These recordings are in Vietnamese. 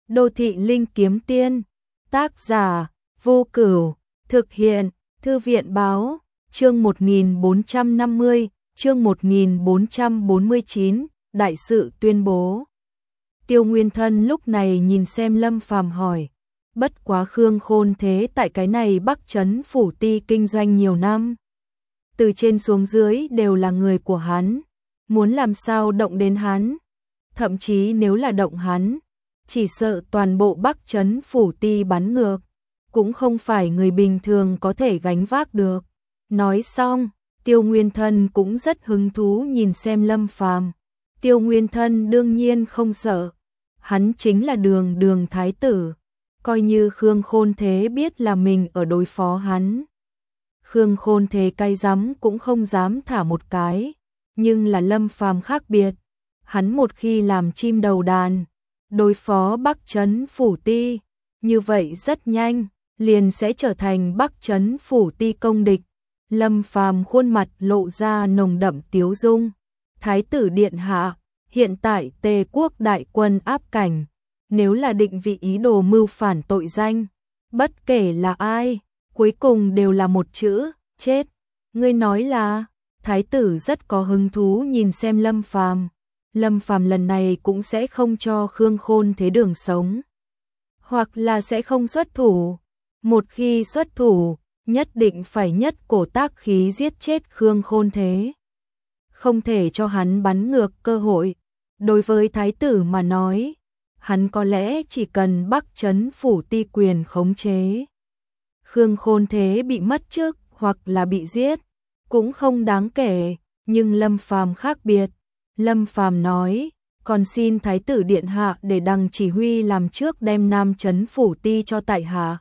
Đô thị linh kiếm tiên, tác giả, Vô Cửu, thực hiện, Thư viện báo, chương 1450, chương 1449, đại sự tuyên bố. Tiêu Nguyên Thân lúc này nhìn xem Lâm Phàm hỏi, bất quá Khương Khôn Thế tại cái này Bắc Trấn Phủ Ti kinh doanh nhiều năm. Từ trên xuống dưới đều là người của hắn, muốn làm sao động đến hắn. Thậm chí nếu là động hắn, chỉ sợ toàn bộ Bắc Trấn Phủ Ti bắn ngược, cũng không phải người bình thường có thể gánh vác được. Nói xong, Tiêu Nguyên Thân cũng rất hứng thú nhìn xem Lâm Phàm. Tiêu Nguyên Thân đương nhiên không sợ, hắn chính là đường thái tử, coi như Khương Khôn Thế biết là mình ở đối phó hắn. Khương Khôn Thế cay rắm cũng không dám thả một cái, nhưng là Lâm Phàm khác biệt, hắn một khi làm chim đầu đàn, đối phó Bắc Trấn Phủ Ti, như vậy rất nhanh, liền sẽ trở thành Bắc Trấn Phủ Ti công địch. Lâm Phàm khuôn mặt lộ ra nồng đậm tiếu dung. Thái tử điện hạ, hiện tại Tề quốc đại quân áp cảnh, nếu là định vị ý đồ mưu phản tội danh, bất kể là ai, cuối cùng đều là một chữ, chết. Ngươi nói là? Thái tử rất có hứng thú nhìn xem Lâm Phàm. Lâm Phàm lần này cũng sẽ không cho Khương Khôn Thế đường sống, hoặc là sẽ không xuất thủ. Một khi xuất thủ, nhất định phải nhất cổ tác khí giết chết Khương Khôn Thế, không thể cho hắn bắn ngược cơ hội. Đối với thái tử mà nói, hắn có lẽ chỉ cần Bắc Trấn Phủ Ti quyền khống chế, Khương Khôn Thế bị mất chức hoặc là bị giết cũng không đáng kể, nhưng Lâm Phàm khác biệt. Lâm Phàm nói, còn xin thái tử điện hạ để đằng chỉ huy làm trước đem Nam Trấn Phủ Ti cho tại hạ.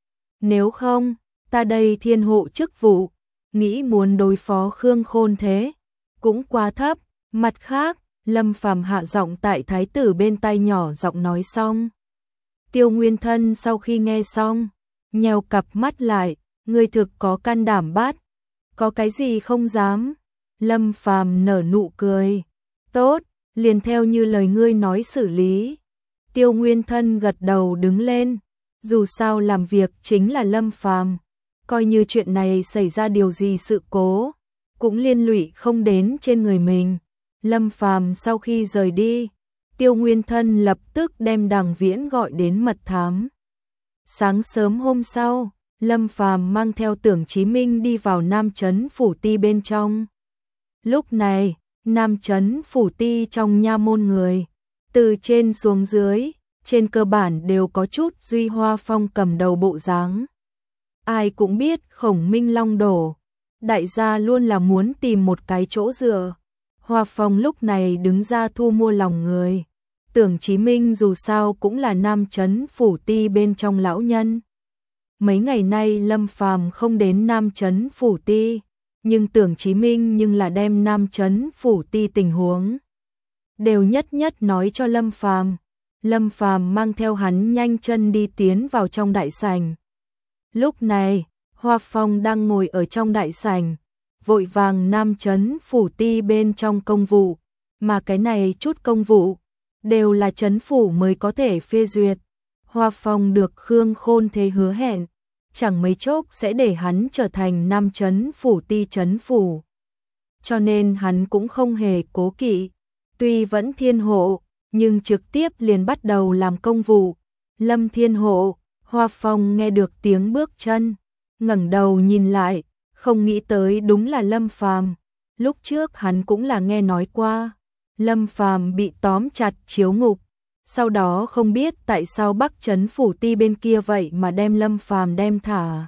Nếu không, ta đây thiên hộ chức vụ, nghĩ muốn đối phó Khương Khôn Thế cũng quá thấp. Mặt khác, Lâm Phàm hạ giọng tại thái tử bên tai nhỏ giọng nói xong. Tiêu Nguyên Thân sau khi nghe xong, nheo cặp mắt lại, ngươi thực có can đảm bát, có cái gì không dám. Lâm Phàm nở nụ cười, tốt, liền theo như lời ngươi nói xử lý. Tiêu Nguyên Thân gật đầu đứng lên, dù sao làm việc chính là Lâm Phàm, coi như chuyện này xảy ra điều gì sự cố, cũng liên lụy không đến trên người mình. Lâm Phàm sau khi rời đi, Tiêu Nguyên Thân lập tức đem Đằng Viễn gọi đến mật thám. Sáng sớm hôm sau, Lâm Phàm mang theo Tưởng Chí Minh đi vào Nam Trấn Phủ Ti bên trong. Lúc này, Nam Trấn Phủ Ti trong nha môn người, từ trên xuống dưới, trên cơ bản đều có chút Duy Hoa Phong cầm đầu bộ dáng. Ai cũng biết Khổng Minh Long đổ, đại gia luôn là muốn tìm một cái chỗ dựa. Hoa Phong lúc này đứng ra thu mua lòng người. Tưởng Chí Minh dù sao cũng là Nam Trấn Phủ Ti bên trong lão nhân. Mấy ngày nay Lâm Phàm không đến Nam Trấn Phủ Ti, nhưng Tưởng Chí Minh nhưng là đem Nam Trấn Phủ Ti tình huống đều nhất nhất nói cho Lâm Phàm. Lâm Phàm mang theo hắn nhanh chân đi tiến vào trong đại sảnh. Lúc này, Hoa Phong đang ngồi ở trong đại sảnh, vội vàng Nam Trấn Phủ Ti bên trong công vụ, mà cái này chút công vụ đều là trấn phủ mới có thể phê duyệt. Hoa Phong được Khương Khôn Thế hứa hẹn, chẳng mấy chốc sẽ để hắn trở thành Nam Trấn Phủ Ti trấn phủ. Cho nên hắn cũng không hề cố kỵ, tuy vẫn thiên hộ, nhưng trực tiếp liền bắt đầu làm công vụ. Lâm thiên hộ, Hoa Phong nghe được tiếng bước chân, ngẩng đầu nhìn lại, không nghĩ tới đúng là Lâm Phàm. Lúc trước hắn cũng là nghe nói qua, Lâm Phàm bị tóm chặt chiếu ngục, sau đó không biết tại sao Bắc Trấn Phủ Ti bên kia vậy mà đem Lâm Phàm đem thả.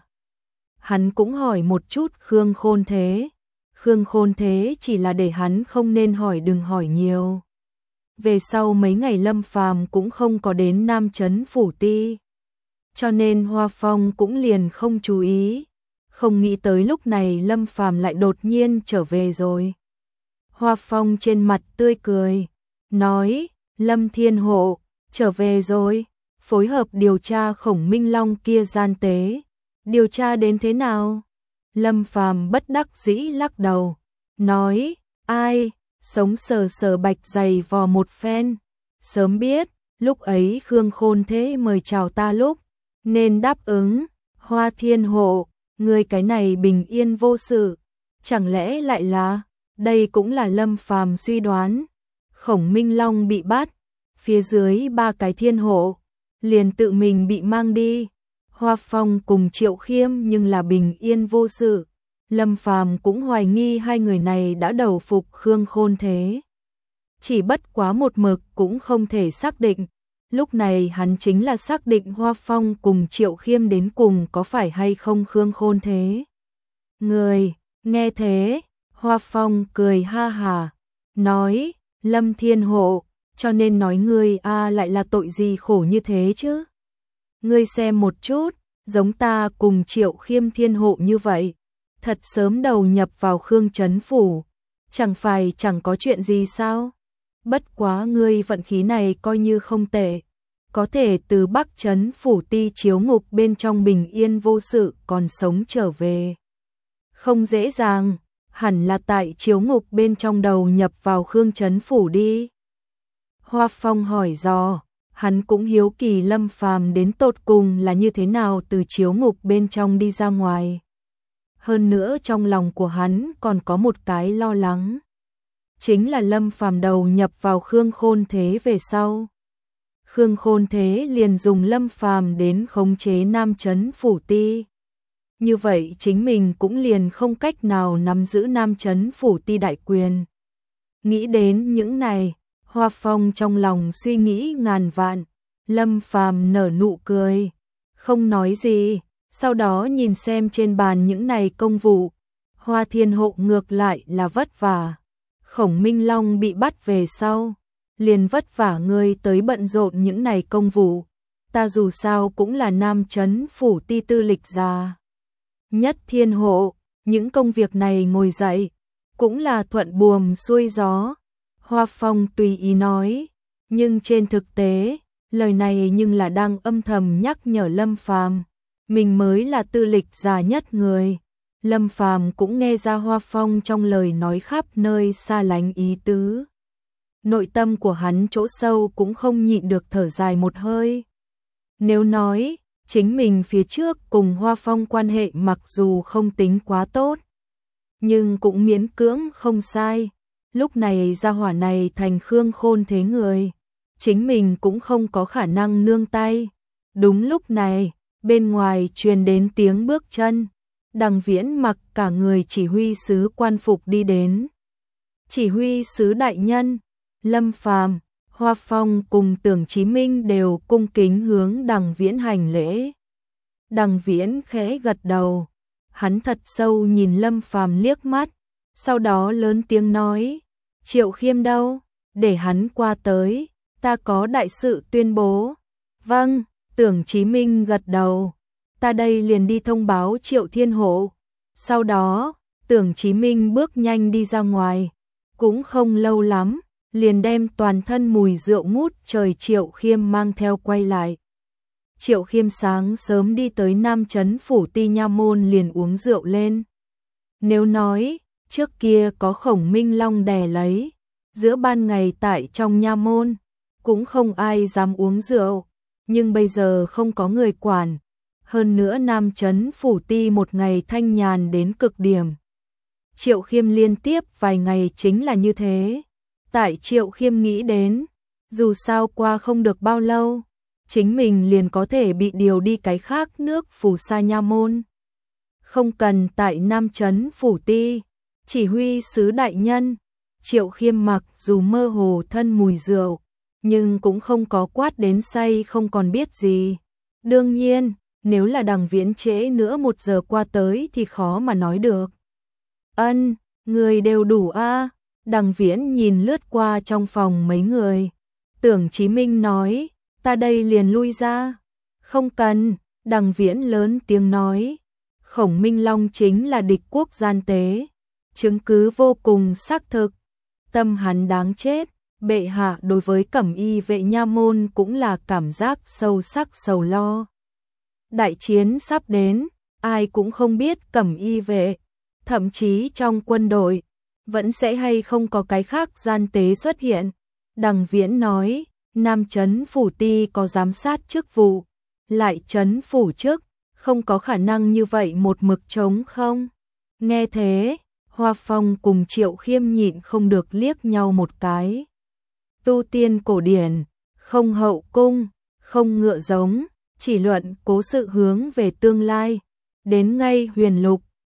Hắn cũng hỏi một chút Khương Khôn Thế. Khương Khôn Thế chỉ là để hắn không nên hỏi, đừng hỏi nhiều. Về sau mấy ngày Lâm Phàm cũng không có đến Nam Trấn Phủ Ti, cho nên Hoa Phong cũng liền không chú ý. Không nghĩ tới lúc này Lâm Phàm lại đột nhiên trở về rồi. Hoa Phong trên mặt tươi cười, nói, Lâm thiên hộ, trở về rồi, phối hợp điều tra Khổng Minh Long kia gian tế. Điều tra đến thế nào? Lâm Phàm bất đắc dĩ lắc đầu, nói, ai, sống sờ sờ bạch dày vò một phen, sớm biết, Lúc ấy Khương Khôn Thế mời chào ta lúc, nên đáp ứng. Hoa Thiên Hộ, ngươi cái này bình yên vô sự, chẳng lẽ lại là, đây cũng là Lâm Phàm suy đoán. Khổng Minh Long bị bắt, phía dưới 3 cái thiên hộ, liền tự mình bị mang đi. Hoa Phong cùng Triệu Khiêm nhưng là bình yên vô sự. Lâm Phàm cũng hoài nghi hai người này đã đầu phục Khương Khôn Thế. Chỉ bất quá một mực cũng không thể xác định. Lúc này hắn chính là xác định Hoa Phong cùng Triệu Khiêm đến cùng có phải hay không Khương Khôn Thế. Người, nghe thế, Hoa Phong cười ha hà, nói, Lâm Thiên Hộ, cho nên nói ngươi lại là tội gì khổ như thế chứ. Ngươi xem một chút, giống ta cùng Triệu Khiêm Thiên Hộ như vậy, thật sớm đầu nhập vào Khương Trấn Phủ, chẳng phải chẳng có chuyện gì sao? Bất quá ngươi vận khí này coi như không tệ, có thể từ Bắc Trấn Phủ Ti chiếu ngục bên trong bình yên vô sự còn sống trở về. Không dễ dàng, hẳn là tại chiếu ngục bên trong đầu nhập vào Khương Trấn Phủ đi. Hoa Phong hỏi dò, hắn cũng hiếu kỳ Lâm Phàm đến tột cùng là như thế nào từ chiếu ngục bên trong đi ra ngoài. Hơn nữa trong lòng của hắn còn có một cái lo lắng. Chính là Lâm Phàm đầu nhập vào Khương Khôn Thế về sau. Khương Khôn Thế liền dùng Lâm Phàm đến khống chế Nam Trấn Phủ Ti. Như vậy chính mình cũng liền không cách nào nắm giữ Nam Trấn Phủ Ti đại quyền. Nghĩ đến những này, Hoa Phong trong lòng suy nghĩ ngàn vạn. Lâm Phàm nở nụ cười, không nói gì, sau đó nhìn xem trên bàn những này công vụ. Hoa Thiên Hộ ngược lại là vất vả. Khổng Minh Long bị bắt về sau, liền vất vả ngươi tới bận rộn những này công vụ. Ta dù sao cũng là Nam Trấn Phủ Ti tư lịch già nhất Thiên Hộ, những công việc này ngồi dậy, cũng là thuận buồm xuôi gió. Hoa Phong tùy ý nói, nhưng trên thực tế, lời này nhưng là đang âm thầm nhắc nhở Lâm Phàm, mình mới là tư lịch già nhất người. Lâm Phàm cũng nghe ra Hoa Phong trong lời nói khắp nơi xa lánh ý tứ. Nội tâm của hắn chỗ sâu cũng không nhịn được thở dài một hơi. Nếu nói, chính mình phía trước cùng Hoa Phong quan hệ mặc dù không tính quá tốt, nhưng cũng miễn cưỡng không sai. Lúc này gia hỏa này thành Khương Khôn Thế người, chính mình cũng không có khả năng nương tay. Đúng lúc này, bên ngoài truyền đến tiếng bước chân. Đằng Viễn mặc cả người chỉ huy sứ quan phục đi đến. Chỉ huy sứ đại nhân, Lâm Phàm, Hoa Phong cùng Tưởng Chí Minh đều cung kính hướng Đằng Viễn hành lễ. Đằng Viễn khẽ gật đầu, hắn thật sâu nhìn Lâm Phàm liếc mắt, sau đó lớn tiếng nói, Triệu Khiêm đâu, để hắn qua tới, ta có đại sự tuyên bố. Vâng, Tưởng Chí Minh gật đầu, ta đây liền đi thông báo Triệu Thiên Hộ. Sau đó, Tưởng Chí Minh bước nhanh đi ra ngoài, cũng không lâu lắm, liền đem toàn thân mùi rượu ngút trời Triệu Khiêm mang theo quay lại. Triệu Khiêm sáng sớm đi tới Nam Trấn Phủ Ti nha môn liền uống rượu lên. Nếu nói, trước kia có Khổng Minh Long đè lấy, giữa ban ngày tại trong nha môn, cũng không ai dám uống rượu, nhưng bây giờ không có người quản. Hơn nữa Nam Trấn Phủ Ti một ngày thanh nhàn đến cực điểm. Triệu Khiêm liên tiếp vài ngày chính là như thế. Tại Triệu Khiêm nghĩ đến, dù sao qua không được bao lâu, chính mình liền có thể bị điều đi cái khác nước Phù Sa nha môn. Không cần tại Nam Trấn Phủ Ti, chỉ huy sứ đại nhân. Triệu Khiêm mặc dù mơ hồ thân mùi rượu, nhưng cũng không có quát đến say không còn biết gì. Đương nhiên, nếu là Đằng Viễn trễ nữa 1 giờ qua tới thì khó mà nói được. Ân, người đều đủ a. Đằng Viễn nhìn lướt qua trong phòng mấy người. Tưởng Chí Minh nói, ta đây liền lui ra. Không cần, Đằng Viễn lớn tiếng nói. Khổng Minh Long chính là địch quốc gian tế. Chứng cứ vô cùng xác thực. Tâm hắn đáng chết. Bệ hạ đối với Cẩm Y vệ nha môn cũng là cảm giác sâu sắc sầu lo. Đại chiến sắp đến, ai cũng không biết Cẩm Y vệ, thậm chí trong quân đội, vẫn sẽ hay không có cái khác gian tế xuất hiện. Đằng Viễn nói, Nam Trấn Phủ Ti có giám sát chức vụ, lại Trấn Phủ chức, không có khả năng như vậy một mực trống không? Nghe thế, Hoa Phong cùng Triệu Khiêm nhịn không được liếc nhau một cái. Tu tiên cổ điển, không hậu cung, không ngựa giống, chỉ luận cố sự hướng về tương lai. Đến ngay Huyền Lục,